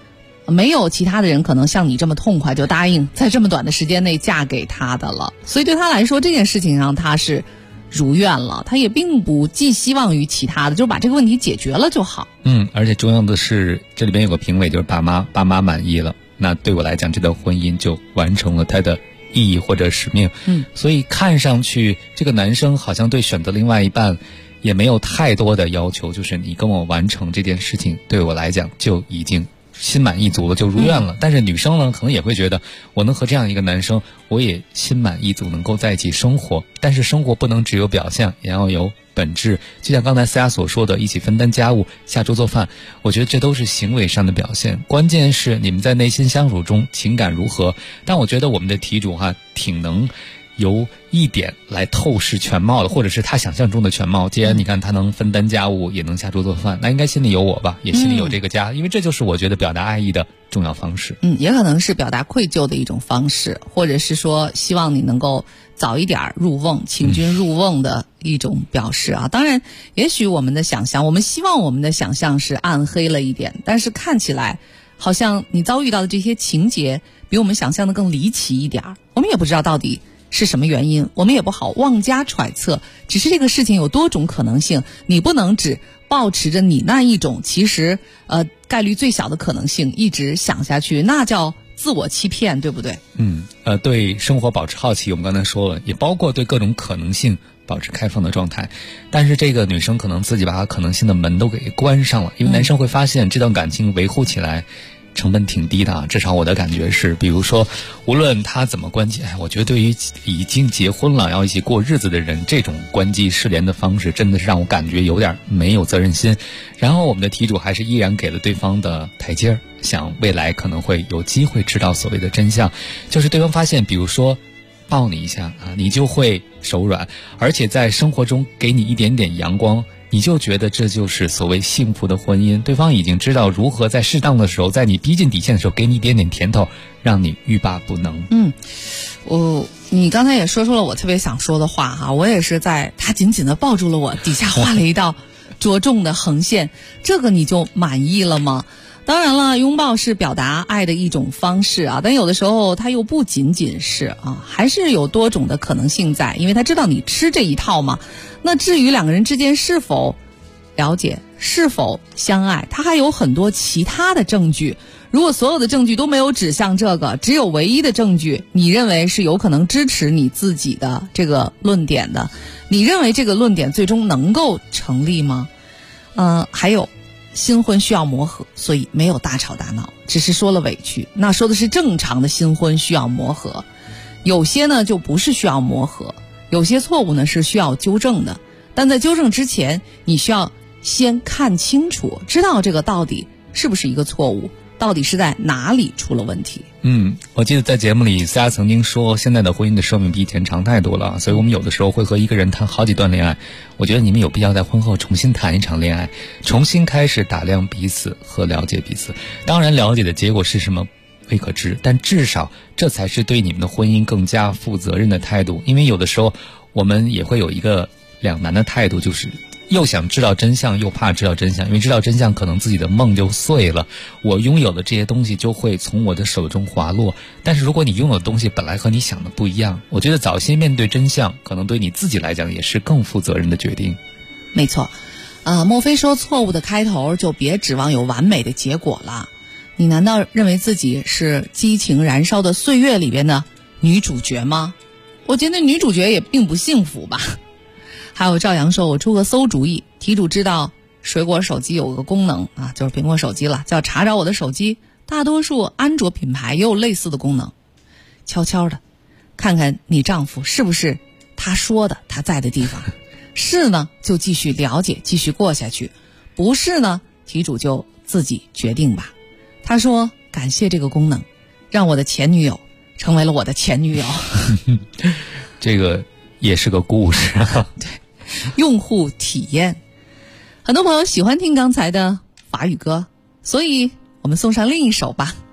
没有其他的人可能像你这么痛快就答应在这么短的时间内嫁给他的了，所以对他来说这件事情上他是如愿了，他也并不寄希望于其他的，就把这个问题解决了就好。 而且重要的是这里边有个评委，就是爸妈满意了，那对我来讲这段婚姻就完成了它的意义或者使命。所以看上去这个男生好像对选择另外一半也没有太多的要求，就是你跟我完成这件事情对我来讲就已经心满意足了，就如愿了。但是女生呢可能也会觉得我能和这样一个男生我也心满意足，能够在一起生活，但是生活不能只有表象，也要有本质。就像刚才思雅所说的，一起分担家务，下桌做饭，我觉得这都是行为上的表现，关键是你们在内心相处中情感如何。但我觉得我们的题主挺能由一点来透视全貌的，或者是他想象中的全貌。既然你看他能分担家务，也能下桌做饭，那应该心里有我吧，也心里有这个家，因为这就是我觉得表达爱意的重要方式。 也可能是表达愧疚的一种方式，或者是说希望你能够早一点入瓮，请君入瓮的一种表示啊。当然也许我们希望我们的想象是暗黑了一点，但是看起来好像你遭遇到的这些情节比我们想象的更离奇一点，我们也不知道到底是什么原因，我们也不好妄加揣测，只是这个事情有多种可能性，你不能只抱持着你那一种其实概率最小的可能性一直想下去，那叫自我欺骗，对不对？ 对生活保持好奇，我们刚才说了，也包括对各种可能性保持开放的状态。但是这个女生可能自己把可能性的门都给关上了，因为男生会发现这段感情维护起来成本挺低的啊，至少我的感觉是，比如说无论他怎么关机，我觉得对于已经结婚了要一起过日子的人，这种关机失联的方式真的是让我感觉有点没有责任心。然后我们的题主还是依然给了对方的台阶儿，想未来可能会有机会知道所谓的真相，就是对方发现比如说抱你一下你就会手软，而且在生活中给你一点点阳光，你就觉得这就是所谓幸福的婚姻。对方已经知道如何在适当的时候，在你逼近底线的时候给你一点点甜头，让你欲罢不能。 你刚才也说出了我特别想说的话哈，我也是在他紧紧地抱住了我，底下画了一道着重的横线，这个你就满意了吗？当然了，拥抱是表达爱的一种方式啊，但有的时候它又不仅仅是还是有多种的可能性在，因为他知道你吃这一套嘛。那至于两个人之间是否了解，是否相爱，他还有很多其他的证据。如果所有的证据都没有指向这个，只有唯一的证据你认为是有可能支持你自己的这个论点的，你认为这个论点最终能够成立吗？还有新婚需要磨合，所以没有大吵大闹，只是说了委屈。那说的是正常的新婚需要磨合，有些呢就不是需要磨合，有些错误呢是需要纠正的。但在纠正之前，你需要先看清楚，知道这个到底是不是一个错误，到底是在哪里出了问题。 我记得在节目里思雅曾经说，现在的婚姻的寿命比以前长太多了，所以我们有的时候会和一个人谈好几段恋爱。我觉得你们有必要在婚后重新谈一场恋爱，重新开始打量彼此和了解彼此。当然了解的结果是什么未可知，但至少这才是对你们的婚姻更加负责任的态度。因为有的时候我们也会有一个两难的态度，就是又想知道真相，又怕知道真相，因为知道真相可能自己的梦就碎了，我拥有的这些东西就会从我的手中滑落。但是如果你拥有的东西本来和你想的不一样，我觉得早些面对真相，可能对你自己来讲也是更负责任的决定。 没错，莫非说错误的开头就别指望有完美的结果了？你难道认为自己是激情燃烧的岁月里边的女主角吗？我觉得女主角也并不幸福吧。还有赵阳说，我出个馊主意，题主知道水果手机有个功能就是苹果手机了，叫查找我的手机，大多数安卓品牌也有类似的功能。悄悄的看看你丈夫是不是他说的他在的地方，是呢就继续了解，继续过下去，不是呢题主就自己决定吧。他说感谢这个功能，让我的前女友成为了我的前女友。 这个也是个故事。 对，用户体验。很多朋友喜欢听刚才的法语歌，所以我们送上另一首吧。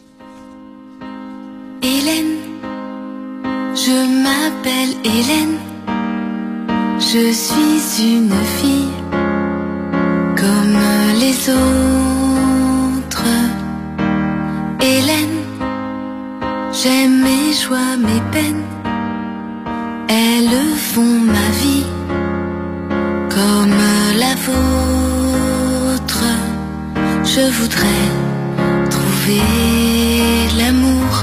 Hélène, je m'appelle Hélène, je suis une fille comme les autres. Hélène, j'aime mes joies, mes peines, elles font ma vie comme la vôtre. Je voudrais trouver l'amour,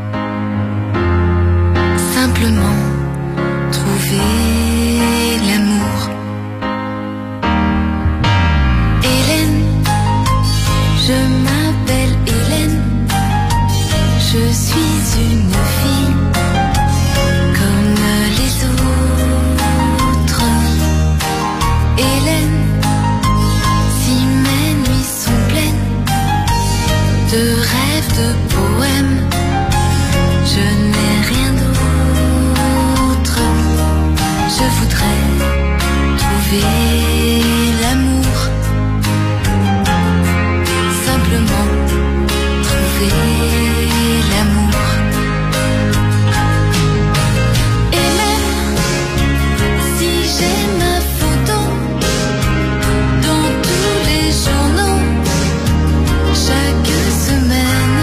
simplement trouver l'amour. Hélène, je m'appelle Hélène, je suis une fille comme les autres. Hélène, si mes nuits sont pleines de rêves, de poèmes, je n'ai rien d'autre. Je voudrais trouver l'amour, simplement trouver l'amour. Et même si j'ai ma photo dans tous les journaux chaque semaine,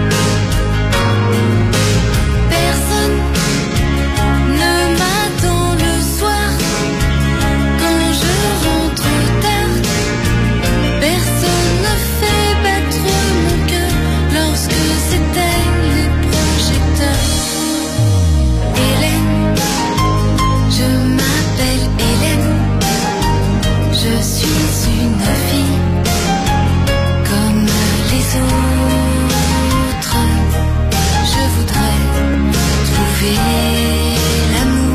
personne ne m'attend le soir quand je rentre tard. Personne ne fait battre mon cœur lorsque s'éteignent les projecteurs. Hélène, je m'appelle Hélène, je suis une fille comme les autres. Je voudrais trouver l'amour,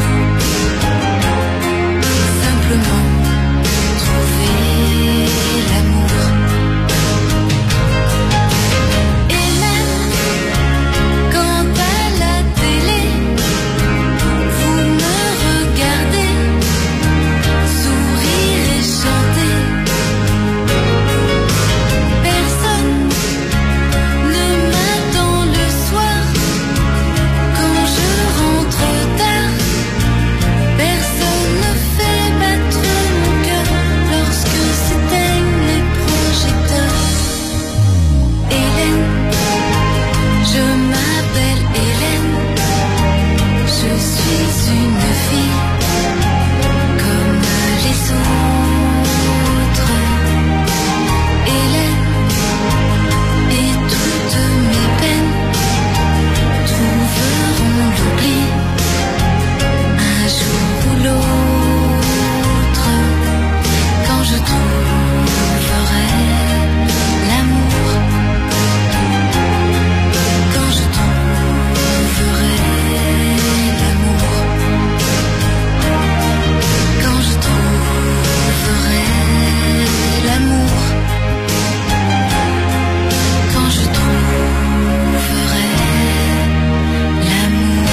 simplement trouver l'amour. Et même quand à la télé vous me regardez sourire et chanter, personne ne m'attend le soir quand je rentre tard. Personne ne fait battre mon cœur lorsque s'éteignent les projecteurs. Hélène, je m'appelle Hélène, je suis une fille comme les autres. Hélène, et toutes mes peines trouveront l'oubli un jour ou l'autre, quand je trouverai l'amour, quand je trouverai l'amour, quand je trouverai l'amour, quand je trouverai l'amour.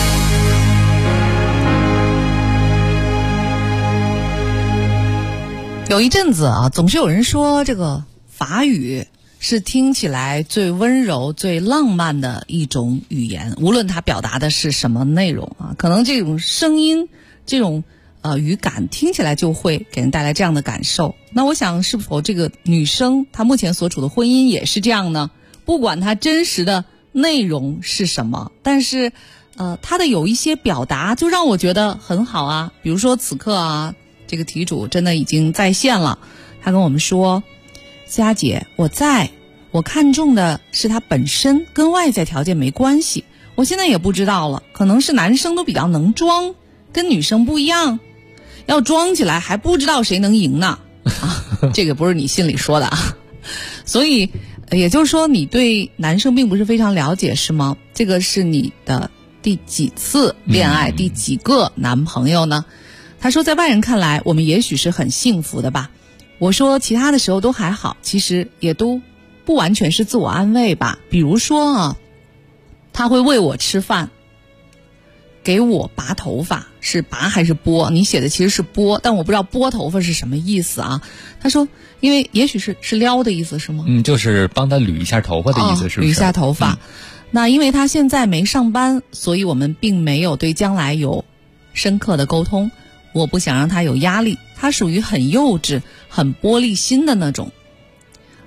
有一阵子啊，总是有人说这个法语是听起来最温柔、最浪漫的一种语言，无论它表达的是什么内容啊，可能这种声音、这种语感听起来就会给人带来这样的感受。那我想，是否这个女生她目前所处的婚姻也是这样呢？不管她真实的内容是什么，但是她的有一些表达就让我觉得很好啊。比如说此刻啊，这个题主真的已经在线了，他跟我们说：思佳姐，我看重的是他本身，跟外在条件没关系。我现在也不知道了，可能是男生都比较能装，跟女生不一样，要装起来还不知道谁能赢呢。这个不是你心里说的啊。所以也就是说，你对男生并不是非常了解，是吗？这个是你的第几次恋爱，第几个男朋友呢？他说，在外人看来，我们也许是很幸福的吧。我说，其他的时候都还好，其实也都不完全是自我安慰吧。比如说啊，他会喂我吃饭，给我拔头发，是拔还是拨？你写的其实是拨，但我不知道拨头发是什么意思啊。他说，因为也许是撩的意思是吗？ 就是帮他捋一下头发的意思，是不是？ 捋一下头发。那因为他现在没上班，所以我们并没有对将来有深刻的沟通。我不想让他有压力，他属于很幼稚、很玻璃心的那种。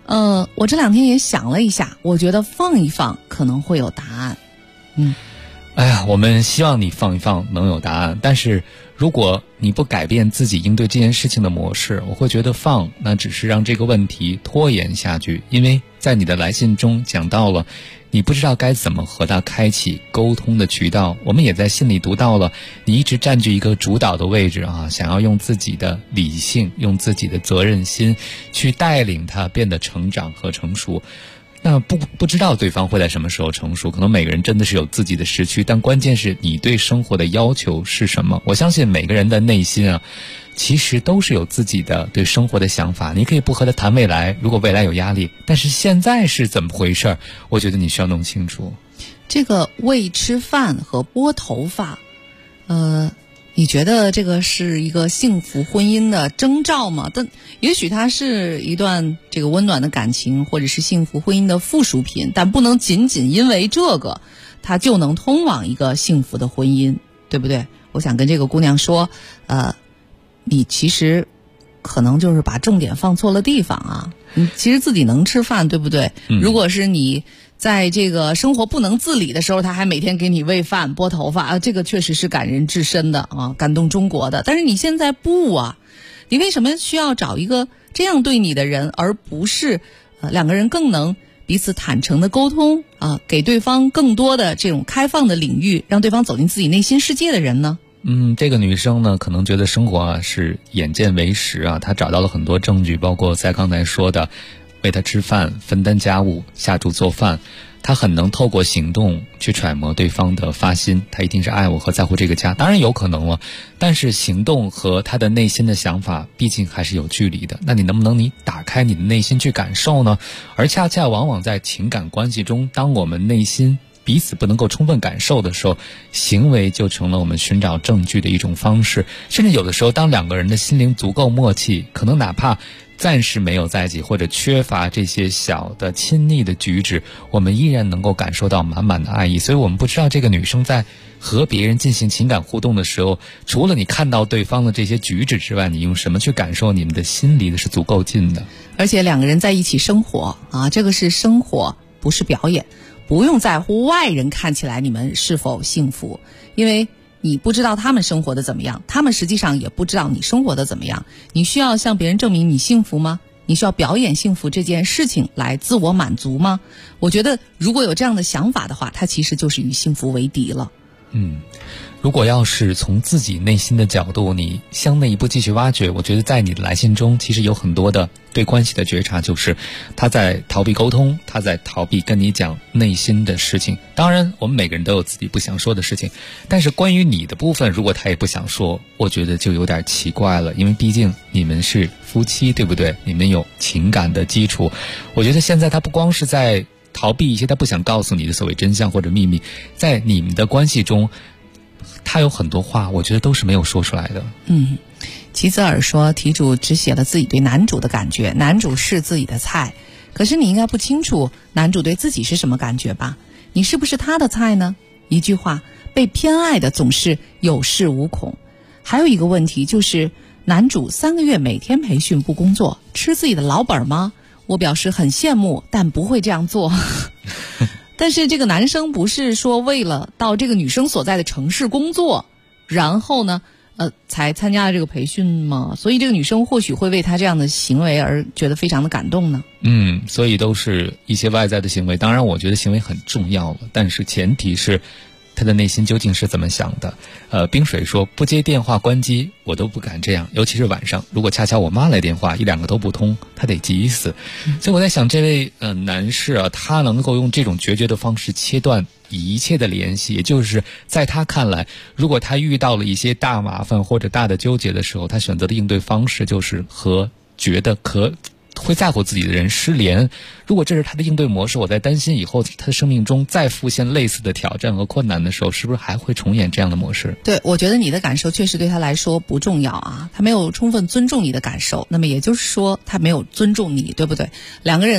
我这2天也想了一下，我觉得放一放可能会有答案。 哎呀，我们希望你放一放能有答案，但是如果你不改变自己应对这件事情的模式，我会觉得放那只是让这个问题拖延下去。因为在你的来信中讲到了你不知道该怎么和他开启沟通的渠道，我们也在信里读到了你一直占据一个主导的位置啊，想要用自己的理性，用自己的责任心去带领他变得成长和成熟。那不知道对方会在什么时候成熟，可能每个人真的是有自己的时区，但关键是你对生活的要求是什么。我相信每个人的内心啊，其实都是有自己的对生活的想法。你可以不和他谈未来，如果未来有压力，但是现在是怎么回事，我觉得你需要弄清楚。 这个喂吃饭和拨头发，你觉得这个是一个幸福婚姻的征兆吗？但也许它是一段这个温暖的感情，或者是幸福婚姻的附属品，但不能仅仅因为这个它就能通往一个幸福的婚姻，对不对？我想跟这个姑娘说，你其实可能就是把重点放错了地方啊。你其实自己能吃饭，对不对？如果是你在这个生活不能自理的时候，他还每天给你喂饭拨头发啊，这个确实是感人至深的啊，感动中国的。但是你现在不啊，你为什么需要找一个这样对你的人，而不是两个人更能彼此坦诚的沟通啊，给对方更多的这种开放的领域，让对方走进自己内心世界的人呢？ 这个女生呢，可能觉得生活啊是眼见为实啊，她找到了很多证据，包括在刚才说的喂她吃饭、分担家务、下厨做饭，她很能透过行动去揣摩对方的发心，她一定是爱我和在乎这个家，当然有可能了，但是行动和她的内心的想法毕竟还是有距离的。那你能不能打开你的内心去感受呢？而恰恰往往在情感关系中，当我们内心彼此不能够充分感受的时候，行为就成了我们寻找证据的一种方式。甚至有的时候，当两个人的心灵足够默契，可能哪怕暂时没有在一起，或者缺乏这些小的亲昵的举止，我们依然能够感受到满满的爱意。所以我们不知道这个女生在和别人进行情感互动的时候，除了你看到对方的这些举止之外，你用什么去感受你们的心离的是足够近的。 而且两个人在一起生活啊，这个是生活，不是表演，不用在乎外人看起来你们是否幸福，因为你不知道他们生活的怎么样，他们实际上也不知道你生活的怎么样。你需要向别人证明你幸福吗？你需要表演幸福这件事情来自我满足吗？我觉得如果有这样的想法的话，它其实就是与幸福为敌了。 如果要是从自己内心的角度，你向内一步继续挖掘，我觉得在你的来信中其实有很多的对关系的觉察，就是他在逃避沟通，他在逃避跟你讲内心的事情。当然我们每个人都有自己不想说的事情，但是关于你的部分，如果他也不想说，我觉得就有点奇怪了，因为毕竟你们是夫妻，对不对？你们有情感的基础。我觉得现在他不光是在逃避一些他不想告诉你的所谓真相或者秘密，在你们的关系中，他有很多话我觉得都是没有说出来的。 齐泽尔说，题主只写了自己对男主的感觉，男主是自己的菜，可是你应该不清楚男主对自己是什么感觉吧？你是不是他的菜呢？一句话，被偏爱的总是有恃无恐。还有一个问题就是，男主3个月每天培训不工作，吃自己的老本吗？我表示很羡慕，但不会这样做。但是这个男生不是说为了到这个女生所在的城市工作，然后呢才参加了这个培训吗？所以这个女生或许会为他这样的行为而觉得非常的感动呢。 所以都是一些外在的行为，当然我觉得行为很重要了，但是前提是他的内心究竟是怎么想的。冰水说，不接电话关机我都不敢这样，尤其是晚上，如果恰巧我妈来电话1-2个都不通，他得急死。所以我在想，这位男士啊，他能够用这种决绝的方式切断一切的联系，也就是在他看来，如果他遇到了一些大麻烦或者大的纠结的时候，他选择的应对方式就是和觉得会在乎自己的人失联。如果这是他的应对模式，我在担心以后他的生命中再出现类似的挑战和困难的时候，是不是还会重演这样的模式？ 对，我觉得你的感受确实对他来说不重要啊，他没有充分尊重你的感受，那么也就是说他没有尊重你，对不对？两个人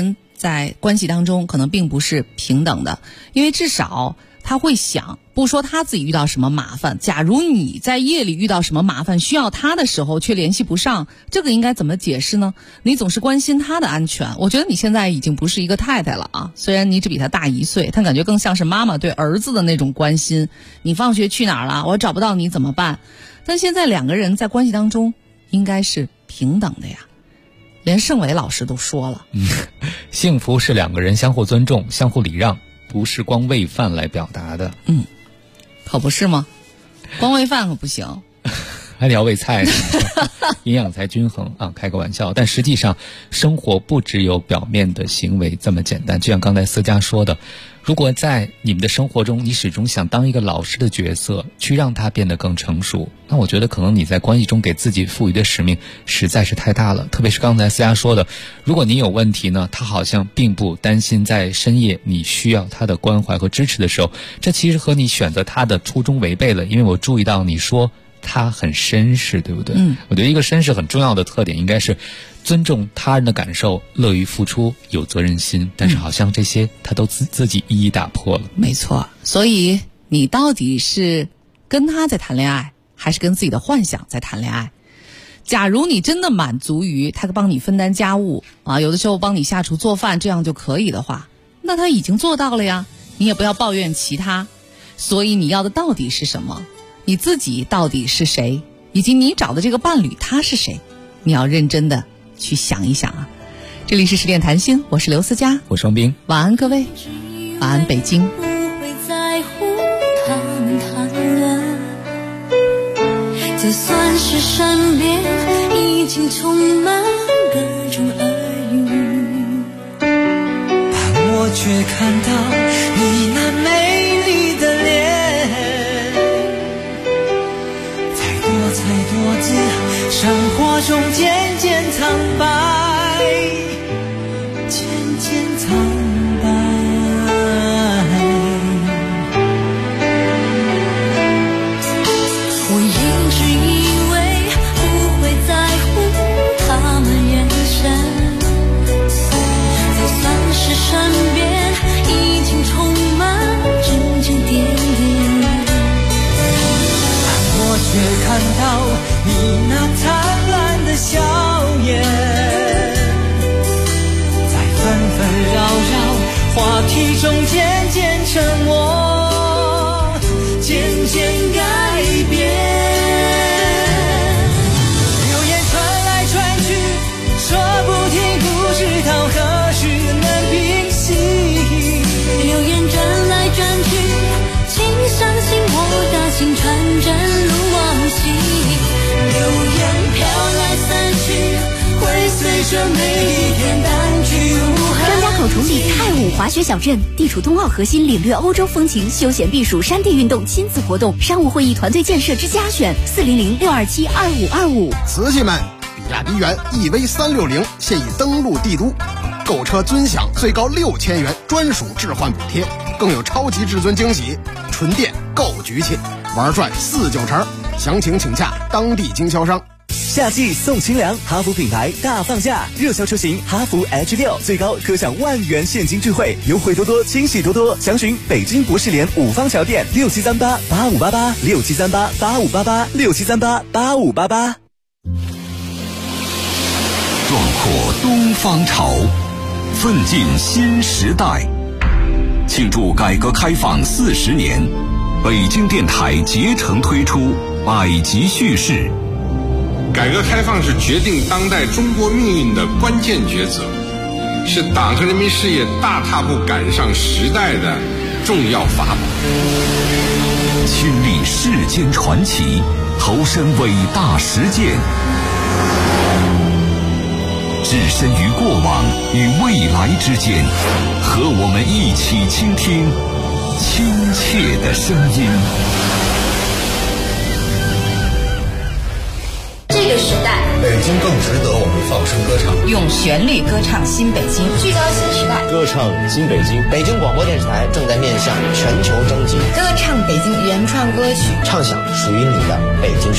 在关系当中可能并不是平等的，因为至少他会想，不说他自己遇到什么麻烦，假如你在夜里遇到什么麻烦需要他的时候却联系不上，这个应该怎么解释呢？你总是关心他的安全，我觉得你现在已经不是一个太太了啊，虽然你只比他大1岁，但感觉更像是妈妈对儿子的那种关心。你放学去哪儿了？我找不到你怎么办？但现在2个人在关系当中应该是平等的呀，连盛伟老师都说了， 幸福是2个人相互尊重、相互礼让，不是光喂饭来表达的。 可不是吗？光喂饭可不行， 还得要喂菜，营养才均衡啊！开个玩笑，但实际上生活不只有表面的行为这么简单。就像刚才思佳说的，如果在你们的生活中，你始终想当一个老师的角色，去让他变得更成熟，那我觉得可能你在关系中给自己赋予的使命实在是太大了。特别是刚才思佳说的，如果你有问题呢，他好像并不担心在深夜你需要他的关怀和支持的时候，这其实和你选择他的初衷违背了。因为我注意到你说他很绅士，对不对？我觉得一个绅士很重要的特点应该是尊重他人的感受，乐于付出，有责任心。但是好像这些他都自己一一打破了。 没错，所以你到底是跟他在谈恋爱，还是跟自己的幻想在谈恋爱？假如你真的满足于他帮你分担家务啊，有的时候帮你下厨做饭，这样就可以的话，那他已经做到了呀，你也不要抱怨其他。所以你要的到底是什么？你自己到底是谁？以及你找的这个伴侣他是谁？你要认真的去想一想啊。这里是10点谈心，我是刘思佳， 我是双冰， 晚安各位，晚安北京。 不会在乎他们谈论，就算是身边已经充满各种耳语， 但我却看到你那美丽的脸，才多姿，生活中渐渐苍白，渐渐苍白。 我一直以为不会在乎他们眼神，就算是身边已经充满指指点点， 我却看到你那灿烂的笑颜，在纷纷扰扰话题中渐渐沉默，渐渐改变。流言传来传去，说不停，不知道何时能平息。 流言转来转去，请相信我的心传真如往昔。流言飘来散去，会随着每一天淡去无痕。 张家口崇礼泰武滑雪小镇，地处冬奥核心，领略欧洲风情，休闲避暑，山地运动亲子活动，商务会议团队建设之家选，400-627-2525。 瓷器们，比亚迪元 EV360现已登陆帝都，购车尊享最高6000元专属置换补贴，更有超级至尊惊喜，纯电够局气，玩转4-9成。详情请洽当地经销商。 夏季送清凉，哈弗品牌大放价，热销车型哈弗 H6 最高可享10000元现金智惠，优惠多多，惊喜多多。详询北京博士联5方桥店6738-8588，6738-8588，6738-8588。 壮阔东方潮，奋进新时代。庆祝改革开放40年，北京电台竭诚推出百集叙事。 改革开放是决定当代中国命运的关键抉择，是党和人民事业大踏步赶上时代的重要法宝。 亲历世间传奇，投身伟大实践，置身于过往与未来之间，和我们一起倾听亲切的声音。 这个时代， 北京更值得我们放声歌唱， 用旋律歌唱新北京， 聚焦新时代， 歌唱新北京。北京广播电视台正在面向全球征集， 歌唱北京原创歌曲， 唱响属于你的北京。